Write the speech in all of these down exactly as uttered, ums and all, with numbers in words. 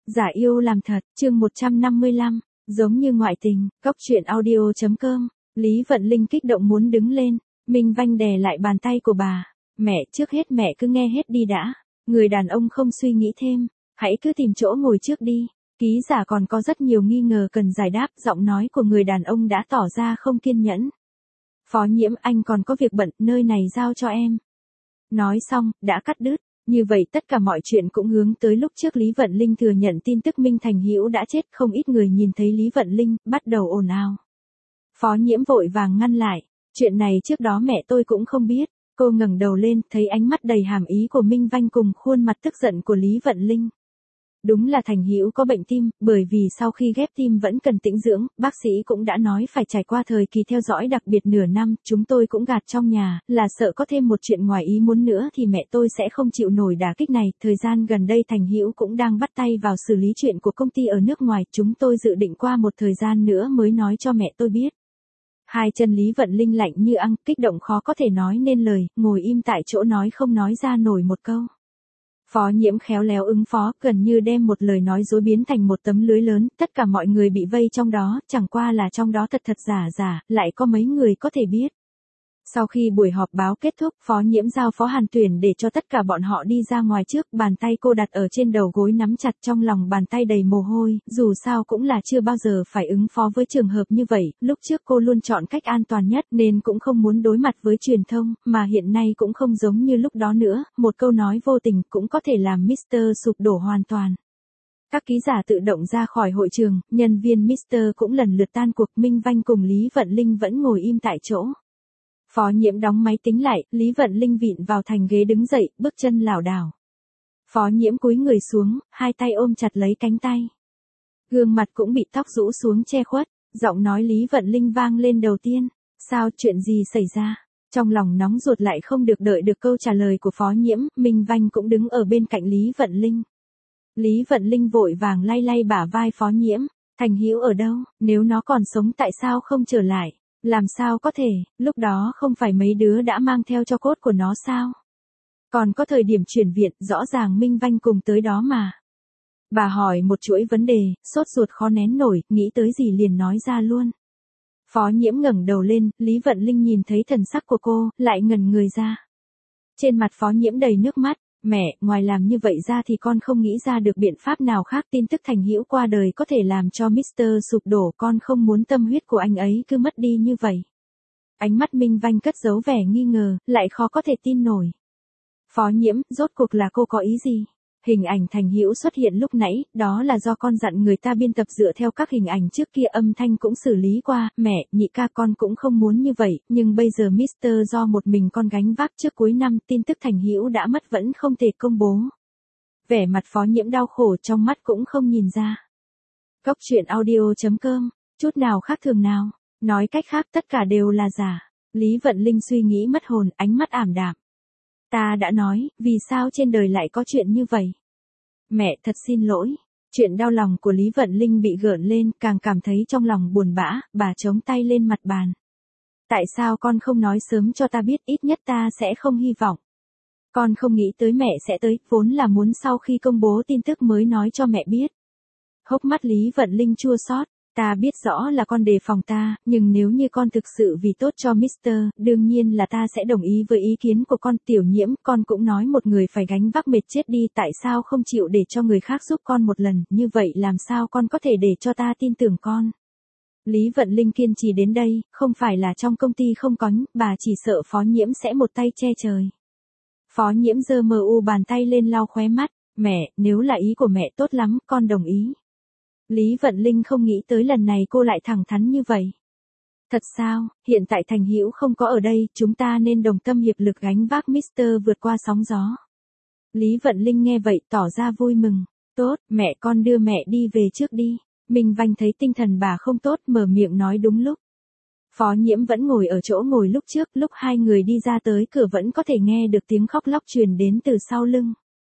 Giả yêu làm thật, chương một trăm năm mươi lăm, giống như ngoại tình, cóc truyện audio.com, Lý Vận Linh kích động muốn đứng lên, Minh Vanh đè lại bàn tay của bà, mẹ trước hết mẹ cứ nghe hết đi đã, người đàn ông không suy nghĩ thêm, hãy cứ tìm chỗ ngồi trước đi, ký giả còn có rất nhiều nghi ngờ cần giải đáp, giọng nói của người đàn ông đã tỏ ra không kiên nhẫn. Phó Nhiễm, anh còn có việc bận, nơi này giao cho em. Nói xong, đã cắt đứt. Như vậy tất cả mọi chuyện cũng hướng tới lúc trước Lý Vận Linh thừa nhận tin tức Minh Thành Hữu đã chết, không ít người nhìn thấy Lý Vận Linh, bắt đầu ồn ào. Phó Nhiễm vội vàng ngăn lại, chuyện này trước đó mẹ tôi cũng không biết, cô ngẩng đầu lên, thấy ánh mắt đầy hàm ý của Minh Vanh cùng khuôn mặt tức giận của Lý Vận Linh. Đúng là Thành Hữu có bệnh tim, bởi vì sau khi ghép tim vẫn cần tĩnh dưỡng, bác sĩ cũng đã nói phải trải qua thời kỳ theo dõi đặc biệt nửa năm, chúng tôi cũng gạt trong nhà, là sợ có thêm một chuyện ngoài ý muốn nữa thì mẹ tôi sẽ không chịu nổi đả kích này, thời gian gần đây Thành Hữu cũng đang bắt tay vào xử lý chuyện của công ty ở nước ngoài, chúng tôi dự định qua một thời gian nữa mới nói cho mẹ tôi biết. Hai chân Lý Vận Linh lạnh như ăng, kích động khó có thể nói nên lời, ngồi im tại chỗ nói không nói ra nổi một câu. Phó Nhiễm khéo léo ứng phó, gần như đem một lời nói dối biến thành một tấm lưới lớn, tất cả mọi người bị vây trong đó, chẳng qua là trong đó thật thật giả giả, lại có mấy người có thể biết. Sau khi buổi họp báo kết thúc, Phó Nhiễm giao Phó Hàn Tuyển để cho tất cả bọn họ đi ra ngoài trước, bàn tay cô đặt ở trên đầu gối nắm chặt, trong lòng bàn tay đầy mồ hôi, dù sao cũng là chưa bao giờ phải ứng phó với trường hợp như vậy, lúc trước cô luôn chọn cách an toàn nhất nên cũng không muốn đối mặt với truyền thông, mà hiện nay cũng không giống như lúc đó nữa, một câu nói vô tình cũng có thể làm mít tơ sụp đổ hoàn toàn. Các ký giả tự động ra khỏi hội trường, nhân viên mít tơ cũng lần lượt tan cuộc, Minh Vanh cùng Lý Vận Linh vẫn ngồi im tại chỗ. Phó Nhiễm đóng máy tính lại, Lý Vận Linh vịn vào thành ghế đứng dậy, bước chân lảo đảo. Phó Nhiễm cúi người xuống, hai tay ôm chặt lấy cánh tay. Gương mặt cũng bị tóc rũ xuống che khuất, giọng nói Lý Vận Linh vang lên đầu tiên. Sao, chuyện gì xảy ra? Trong lòng nóng ruột lại không được đợi được câu trả lời của Phó Nhiễm, Minh Vanh cũng đứng ở bên cạnh Lý Vận Linh. Lý Vận Linh vội vàng lay lay bả vai Phó Nhiễm. Thành Hữu ở đâu? Nếu nó còn sống tại sao không trở lại? Làm sao có thể, lúc đó không phải mấy đứa đã mang theo cho cốt của nó sao? Còn có thời điểm chuyển viện, rõ ràng Minh Vanh cùng tới đó mà. Bà hỏi một chuỗi vấn đề, sốt ruột khó nén nổi, nghĩ tới gì liền nói ra luôn. Phó Nhiễm ngẩng đầu lên, Lý Vận Linh nhìn thấy thần sắc của cô, lại ngẩn người ra. Trên mặt Phó Nhiễm đầy nước mắt. Mẹ, ngoài làm như vậy ra thì con không nghĩ ra được biện pháp nào khác, tin tức Thành Hữu qua đời có thể làm cho mít tơ sụp đổ, con không muốn tâm huyết của anh ấy cứ mất đi như vậy. Ánh mắt Minh Vanh cất giấu vẻ nghi ngờ, lại khó có thể tin nổi. Phó Nhiễm, rốt cuộc là cô có ý gì? Hình ảnh Thành Hữu xuất hiện lúc nãy, đó là do con dặn người ta biên tập dựa theo các hình ảnh trước kia, âm thanh cũng xử lý qua, mẹ, nhị ca con cũng không muốn như vậy, nhưng bây giờ mít tơ do một mình con gánh vác, trước cuối năm tin tức Thành Hữu đã mất vẫn không thể công bố. Vẻ mặt Phó Nhiễm đau khổ, trong mắt cũng không nhìn ra. Cóc truyện audio.com, chút nào khác thường nào, nói cách khác tất cả đều là giả. Lý Vận Linh suy nghĩ mất hồn, ánh mắt ảm đạm. Ta đã nói, vì sao trên đời lại có chuyện như vậy? Mẹ thật xin lỗi. Chuyện đau lòng của Lý Vận Linh bị gợn lên, càng cảm thấy trong lòng buồn bã, bà chống tay lên mặt bàn. Tại sao con không nói sớm cho ta biết, ít nhất ta sẽ không hy vọng. Con không nghĩ tới mẹ sẽ tới, vốn là muốn sau khi công bố tin tức mới nói cho mẹ biết. Hốc mắt Lý Vận Linh chua xót. Ta biết rõ là con đề phòng ta, nhưng nếu như con thực sự vì tốt cho mít tơ, đương nhiên là ta sẽ đồng ý với ý kiến của con. Tiểu Nhiễm, con cũng nói một người phải gánh vác mệt chết đi, tại sao không chịu để cho người khác giúp con một lần, như vậy làm sao con có thể để cho ta tin tưởng con. Lý Vận Linh kiên trì đến đây, không phải là trong công ty không có, bà chỉ sợ Phó Nhiễm sẽ một tay che trời. Phó Nhiễm giơ mờ u bàn tay lên lau khóe mắt, mẹ, nếu là ý của mẹ tốt lắm, con đồng ý. Lý Vận Linh không nghĩ tới lần này cô lại thẳng thắn như vậy. Thật sao, hiện tại Thành Hữu không có ở đây, chúng ta nên đồng tâm hiệp lực gánh vác mít tơ vượt qua sóng gió. Lý Vận Linh nghe vậy tỏ ra vui mừng. Tốt, mẹ con đưa mẹ đi về trước đi. Minh Vanh thấy tinh thần bà không tốt, mở miệng nói đúng lúc. Phó Nhiễm vẫn ngồi ở chỗ ngồi lúc trước, lúc hai người đi ra tới cửa vẫn có thể nghe được tiếng khóc lóc truyền đến từ sau lưng.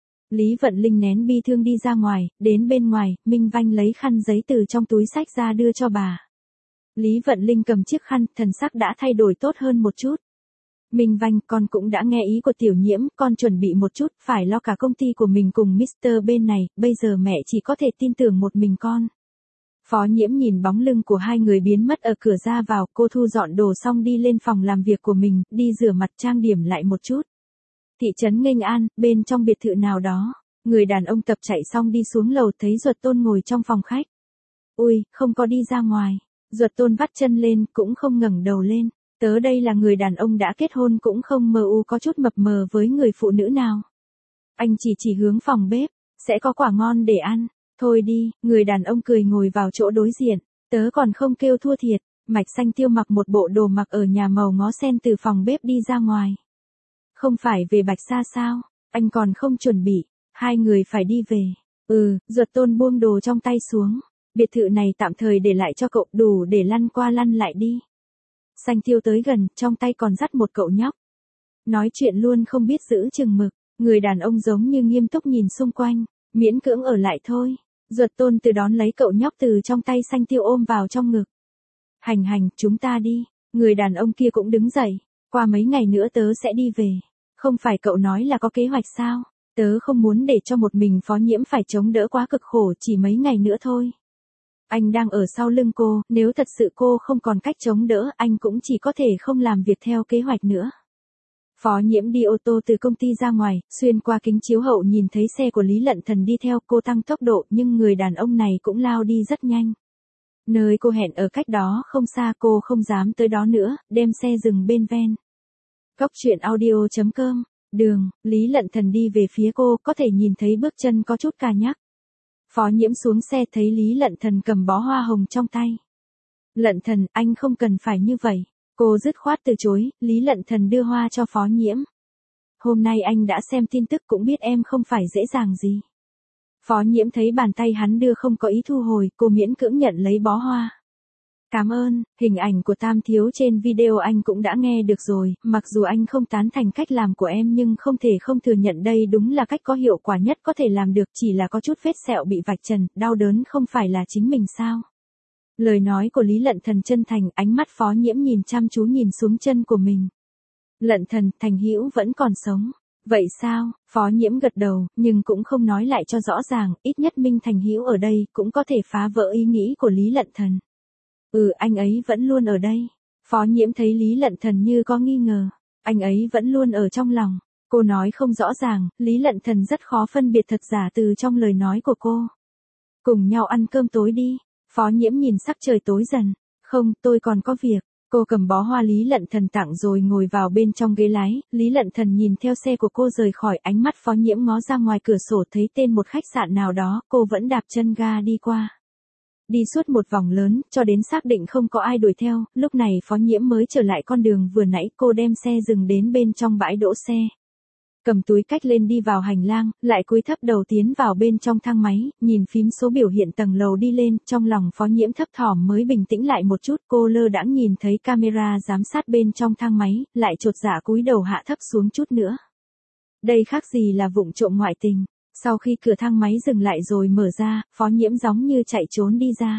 Lý Vận Linh nén bi thương đi ra ngoài, đến bên ngoài, Minh Vanh lấy khăn giấy từ trong túi xách ra đưa cho bà. Lý Vận Linh cầm chiếc khăn, thần sắc đã thay đổi tốt hơn một chút. Minh Vanh, con cũng đã nghe ý của tiểu nhiễm, con chuẩn bị một chút, phải lo cả công ty của mình cùng mít tơ bên này, bây giờ mẹ chỉ có thể tin tưởng một mình con. Phó Nhiễm nhìn bóng lưng của hai người biến mất ở cửa ra vào, cô thu dọn đồ xong đi lên phòng làm việc của mình, đi rửa mặt trang điểm lại một chút. Thị trấn Nghênh An, bên trong biệt thự nào đó, người đàn ông tập chạy xong đi xuống lầu thấy Duật Tôn ngồi trong phòng khách. Ui, không có đi ra ngoài. Duật Tôn vắt chân lên, cũng không ngẩng đầu lên. Tớ đây là người đàn ông đã kết hôn cũng không mơ u có chút mập mờ với người phụ nữ nào. Anh chỉ chỉ hướng phòng bếp, sẽ có quả ngon để ăn. Thôi đi, người đàn ông cười ngồi vào chỗ đối diện. Tớ còn không kêu thua thiệt. Mạch Xanh Tiêu mặc một bộ đồ mặc ở nhà màu ngó sen từ phòng bếp đi ra ngoài. Không phải về Bạch Sa sao? Anh còn không chuẩn bị. Hai người phải đi về. Ừ, Duật Tôn buông đồ trong tay xuống. Biệt thự này tạm thời để lại cho cậu, đủ để lăn qua lăn lại đi. Xanh Tiêu tới gần, trong tay còn dắt một cậu nhóc. Nói chuyện luôn không biết giữ chừng mực. Người đàn ông giống như nghiêm túc nhìn xung quanh. Miễn cưỡng ở lại thôi. Duật Tôn từ đón lấy cậu nhóc từ trong tay Xanh Tiêu ôm vào trong ngực. Hành hành, chúng ta đi. Người đàn ông kia cũng đứng dậy. Qua mấy ngày nữa tớ sẽ đi về. Không phải cậu nói là có kế hoạch sao? Tớ không muốn để cho một mình Phó Nhiễm phải chống đỡ quá cực khổ chỉ mấy ngày nữa thôi. Anh đang ở sau lưng cô, nếu thật sự cô không còn cách chống đỡ, anh cũng chỉ có thể không làm việc theo kế hoạch nữa. Phó Nhiễm đi ô tô từ công ty ra ngoài, xuyên qua kính chiếu hậu nhìn thấy xe của Lý Lận Thần đi theo, cô tăng tốc độ nhưng người đàn ông này cũng lao đi rất nhanh. Nơi cô hẹn ở cách đó không xa, cô không dám tới đó nữa, đem xe dừng bên ven. Cóc truyện audio chấm com, đường, Lý Lận Thần đi về phía cô, có thể nhìn thấy bước chân có chút cà nhắc. Phó Nhiễm xuống xe thấy Lý Lận Thần cầm bó hoa hồng trong tay. Lận Thần, anh không cần phải như vậy. Cô dứt khoát từ chối, Lý Lận Thần đưa hoa cho Phó Nhiễm. Hôm nay anh đã xem tin tức cũng biết em không phải dễ dàng gì. Phó Nhiễm thấy bàn tay hắn đưa không có ý thu hồi, cô miễn cưỡng nhận lấy bó hoa. Cảm ơn, hình ảnh của Tam Thiếu trên video anh cũng đã nghe được rồi, mặc dù anh không tán thành cách làm của em nhưng không thể không thừa nhận đây đúng là cách có hiệu quả nhất có thể làm được, chỉ là có chút vết sẹo bị vạch trần, đau đớn không phải là chính mình sao. Lời nói của Lý Lận Thần chân thành, ánh mắt Phó Nhiễm nhìn chăm chú nhìn xuống chân của mình. Lận Thần, Thành Hữu vẫn còn sống. Vậy sao? Phó Nhiễm gật đầu, nhưng cũng không nói lại cho rõ ràng, ít nhất Minh Thành Hữu ở đây cũng có thể phá vỡ ý nghĩ của Lý Lận Thần. Ừ, anh ấy vẫn luôn ở đây. Phó Nhiễm thấy Lý Lận Thần như có nghi ngờ. Anh ấy vẫn luôn ở trong lòng. Cô nói không rõ ràng, Lý Lận Thần rất khó phân biệt thật giả từ trong lời nói của cô. Cùng nhau ăn cơm tối đi. Phó Nhiễm nhìn sắc trời tối dần. Không, tôi còn có việc. Cô cầm bó hoa Lý Lận Thần tặng rồi ngồi vào bên trong ghế lái. Lý Lận Thần nhìn theo xe của cô rời khỏi, ánh mắt Phó Nhiễm ngó ra ngoài cửa sổ thấy tên một khách sạn nào đó, cô vẫn đạp chân ga đi qua. Đi suốt một vòng lớn, cho đến xác định không có ai đuổi theo, lúc này Phó Nhiễm mới trở lại con đường vừa nãy, cô đem xe dừng đến bên trong bãi đỗ xe. Cầm túi cách lên đi vào hành lang, lại cúi thấp đầu tiến vào bên trong thang máy, nhìn phím số biểu hiện tầng lầu đi lên, trong lòng Phó Nhiễm thấp thỏm mới bình tĩnh lại một chút, cô lơ đãng nhìn thấy camera giám sát bên trong thang máy, lại chột dạ cúi đầu hạ thấp xuống chút nữa. Đây khác gì là vụng trộm ngoại tình. Sau khi cửa thang máy dừng lại rồi mở ra, Phó Nhiễm giống như chạy trốn đi ra.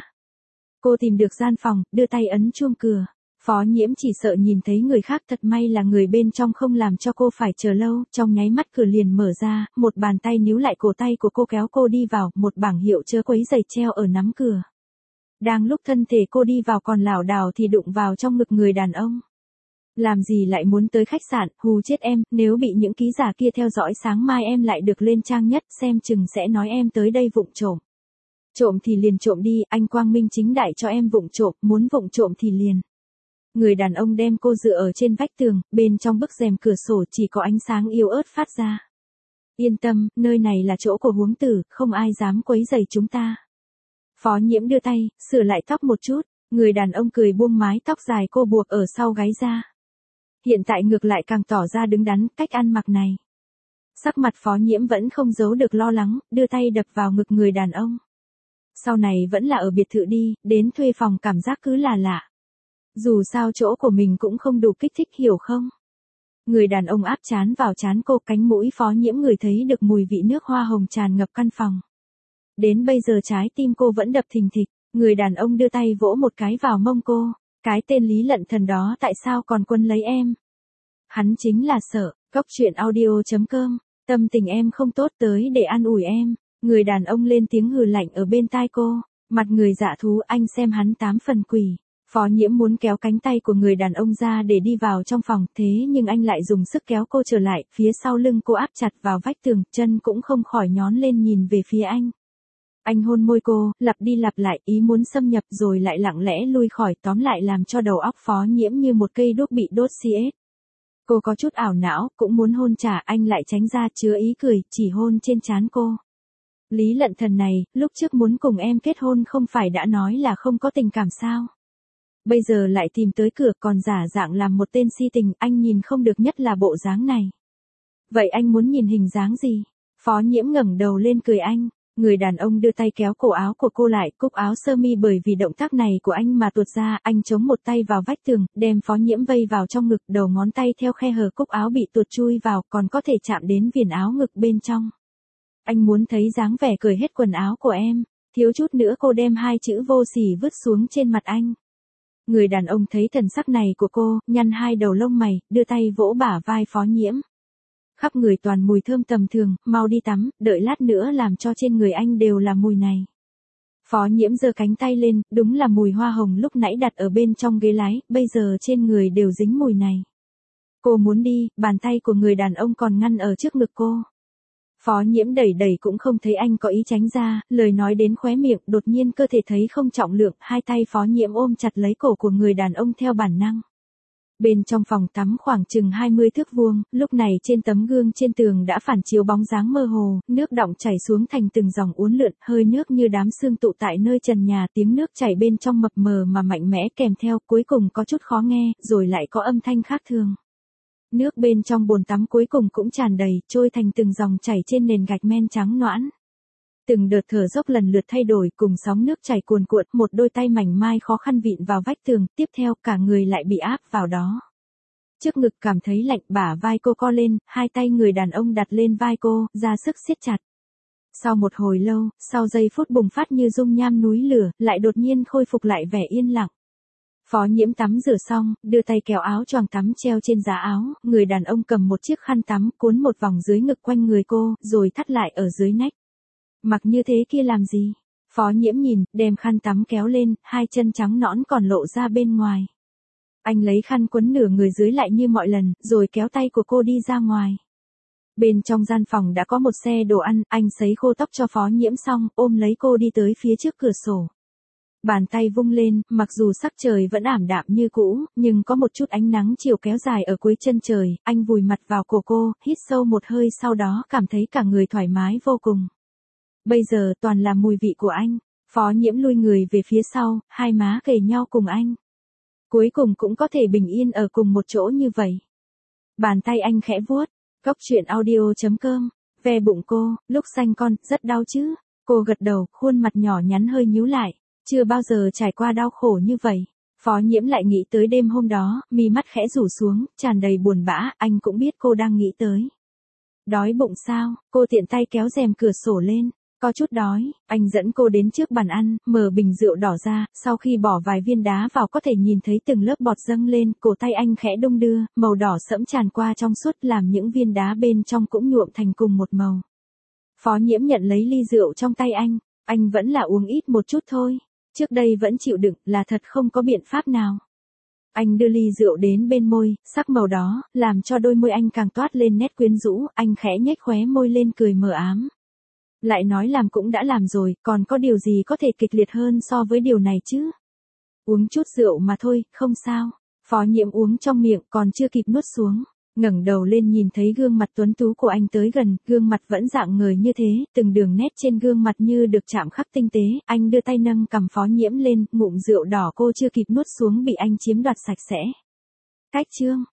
Cô tìm được gian phòng, đưa tay ấn chuông cửa. Phó Nhiễm chỉ sợ nhìn thấy người khác, thật may là người bên trong không làm cho cô phải chờ lâu, trong nháy mắt cửa liền mở ra, một bàn tay níu lại cổ tay của cô kéo cô đi vào, một bảng hiệu chớ quấy rầy treo ở nắm cửa. Đang lúc thân thể cô đi vào còn lảo đảo thì đụng vào trong ngực người đàn ông. Làm gì lại muốn tới khách sạn, hù chết em, nếu bị những ký giả kia theo dõi sáng mai em lại được lên trang nhất, xem chừng sẽ nói em tới đây vụng trộm. Trộm thì liền trộm đi, anh quang minh chính đại cho em vụng trộm, muốn vụng trộm thì liền. Người đàn ông đem cô dựa ở trên vách tường, bên trong bức rèm cửa sổ chỉ có ánh sáng yếu ớt phát ra. Yên tâm, nơi này là chỗ của huống tử, không ai dám quấy rầy chúng ta. Phó Nhiễm đưa tay, sửa lại tóc một chút, người đàn ông cười buông mái tóc dài cô buộc ở sau gáy ra. Hiện tại ngược lại càng tỏ ra đứng đắn, cách ăn mặc này. Sắc mặt Phó Nhiễm vẫn không giấu được lo lắng, đưa tay đập vào ngực người đàn ông. Sau này vẫn là ở biệt thự đi, đến thuê phòng cảm giác cứ là lạ. Dù sao chỗ của mình cũng không đủ kích thích, hiểu không? Người đàn ông áp trán vào trán cô, cánh mũi Phó Nhiễm ngửi thấy được mùi vị nước hoa hồng tràn ngập căn phòng. Đến bây giờ trái tim cô vẫn đập thình thịch, người đàn ông đưa tay vỗ một cái vào mông cô. Cái tên Lý Lận Thần đó tại sao còn quân lấy em? Hắn chính là sợ. Cóc truyện audio chấm com. Tâm tình em không tốt tới để an ủi em. Người đàn ông lên tiếng hừ lạnh ở bên tai cô. Mặt người dạ thú, anh xem hắn tám phần quỷ. Phó Nhiễm muốn kéo cánh tay của người đàn ông ra để đi vào trong phòng, thế nhưng anh lại dùng sức kéo cô trở lại, phía sau lưng cô áp chặt vào vách tường, chân cũng không khỏi nhón lên nhìn về phía anh. Anh hôn môi cô, lặp đi lặp lại, ý muốn xâm nhập rồi lại lặng lẽ lui khỏi, tóm lại làm cho đầu óc Phó Nhiễm như một cây đuốc bị đốt xiết. Cô có chút ảo não, cũng muốn hôn trả, anh lại tránh ra, chứa ý cười, chỉ hôn trên trán cô. Lý Lận Thần này, lúc trước muốn cùng em kết hôn không phải đã nói là không có tình cảm sao? Bây giờ lại tìm tới cửa, còn giả dạng làm một tên si tình, anh nhìn không được, nhất là bộ dáng này. Vậy anh muốn nhìn hình dáng gì? Phó Nhiễm ngẩng đầu lên cười anh. Người đàn ông đưa tay kéo cổ áo của cô lại, cúc áo sơ mi bởi vì động tác này của anh mà tuột ra, anh chống một tay vào vách tường, đem Phó Nhiễm vây vào trong ngực, đầu ngón tay theo khe hở cúc áo bị tuột chui vào, còn có thể chạm đến viền áo ngực bên trong. Anh muốn thấy dáng vẻ cởi hết quần áo của em, thiếu chút nữa cô đem hai chữ vô sỉ vứt xuống trên mặt anh. Người đàn ông thấy thần sắc này của cô, nhăn hai đầu lông mày, đưa tay vỗ bả vai Phó Nhiễm. Khắp người toàn mùi thơm tầm thường, mau đi tắm, đợi lát nữa làm cho trên người anh đều là mùi này. Phó Nhiễm giơ cánh tay lên, đúng là mùi hoa hồng lúc nãy đặt ở bên trong ghế lái, bây giờ trên người đều dính mùi này. Cô muốn đi, bàn tay của người đàn ông còn ngăn ở trước ngực cô. Phó Nhiễm đẩy đẩy cũng không thấy anh có ý tránh ra, lời nói đến khóe miệng, đột nhiên cơ thể thấy không trọng lượng, hai tay Phó Nhiễm ôm chặt lấy cổ của người đàn ông theo bản năng. Bên trong phòng tắm khoảng chừng hai mươi thước vuông, lúc này trên tấm gương trên tường đã phản chiếu bóng dáng mơ hồ, nước đọng chảy xuống thành từng dòng uốn lượn, hơi nước như đám sương tụ tại nơi trần nhà, tiếng nước chảy bên trong mập mờ mà mạnh mẽ kèm theo, cuối cùng có chút khó nghe, rồi lại có âm thanh khác thường. Nước bên trong bồn tắm cuối cùng cũng tràn đầy, trôi thành từng dòng chảy trên nền gạch men trắng nõn. Từng đợt thở dốc lần lượt thay đổi, cùng sóng nước chảy cuồn cuộn, một đôi tay mảnh mai khó khăn vịn vào vách tường, tiếp theo cả người lại bị áp vào đó. Trước ngực cảm thấy lạnh, bả vai cô co lên, hai tay người đàn ông đặt lên vai cô, ra sức siết chặt. Sau một hồi lâu, sau giây phút bùng phát như dung nham núi lửa, lại đột nhiên khôi phục lại vẻ yên lặng. Phó Nhiễm tắm rửa xong, đưa tay kéo áo choàng tắm treo trên giá áo, người đàn ông cầm một chiếc khăn tắm cuốn một vòng dưới ngực quanh người cô, rồi thắt lại ở dưới nách. Mặc như thế kia làm gì? Phó Nhiễm nhìn, đem khăn tắm kéo lên, hai chân trắng nõn còn lộ ra bên ngoài. Anh lấy khăn quấn nửa người dưới lại như mọi lần, rồi kéo tay của cô đi ra ngoài. Bên trong gian phòng đã có một xe đồ ăn, anh sấy khô tóc cho Phó Nhiễm xong, ôm lấy cô đi tới phía trước cửa sổ. Bàn tay vung lên, mặc dù sắc trời vẫn ảm đạm như cũ, nhưng có một chút ánh nắng chiều kéo dài ở cuối chân trời, anh vùi mặt vào cổ cô, hít sâu một hơi sau đó cảm thấy cả người thoải mái vô cùng. Bây giờ toàn là mùi vị của anh. Phó Nhiễm lui người về phía sau, hai má kề nhau cùng anh. Cuối cùng cũng có thể bình yên ở cùng một chỗ như vậy. Bàn tay anh khẽ vuốt. Cóc truyện audio chấm com. Ve bụng cô, lúc sanh con, rất đau chứ. Cô gật đầu, khuôn mặt nhỏ nhắn hơi nhíu lại. Chưa bao giờ trải qua đau khổ như vậy. Phó Nhiễm lại nghĩ tới đêm hôm đó, mi mắt khẽ rủ xuống, tràn đầy buồn bã, anh cũng biết cô đang nghĩ tới. Đói bụng sao? Cô tiện tay kéo rèm cửa sổ lên. Có chút đói, anh dẫn cô đến trước bàn ăn, mở bình rượu đỏ ra, sau khi bỏ vài viên đá vào có thể nhìn thấy từng lớp bọt dâng lên, cổ tay anh khẽ đung đưa, màu đỏ sẫm tràn qua trong suốt làm những viên đá bên trong cũng nhuộm thành cùng một màu. Phó Nhiễm nhận lấy ly rượu trong tay anh, anh vẫn là uống ít một chút thôi, trước đây vẫn chịu đựng, là thật không có biện pháp nào. Anh đưa ly rượu đến bên môi, sắc màu đó, làm cho đôi môi anh càng toát lên nét quyến rũ, anh khẽ nhếch khóe môi lên cười mờ ám. Lại nói làm cũng đã làm rồi, còn có điều gì có thể kịch liệt hơn so với điều này chứ? Uống chút rượu mà thôi, không sao. Phó Nhiễm uống trong miệng còn chưa kịp nuốt xuống. Ngẩng đầu lên nhìn thấy gương mặt tuấn tú của anh tới gần, gương mặt vẫn dạng người như thế, từng đường nét trên gương mặt như được chạm khắc tinh tế, anh đưa tay nâng cằm Phó Nhiễm lên, ngụm rượu đỏ cô chưa kịp nuốt xuống bị anh chiếm đoạt sạch sẽ. Cách chương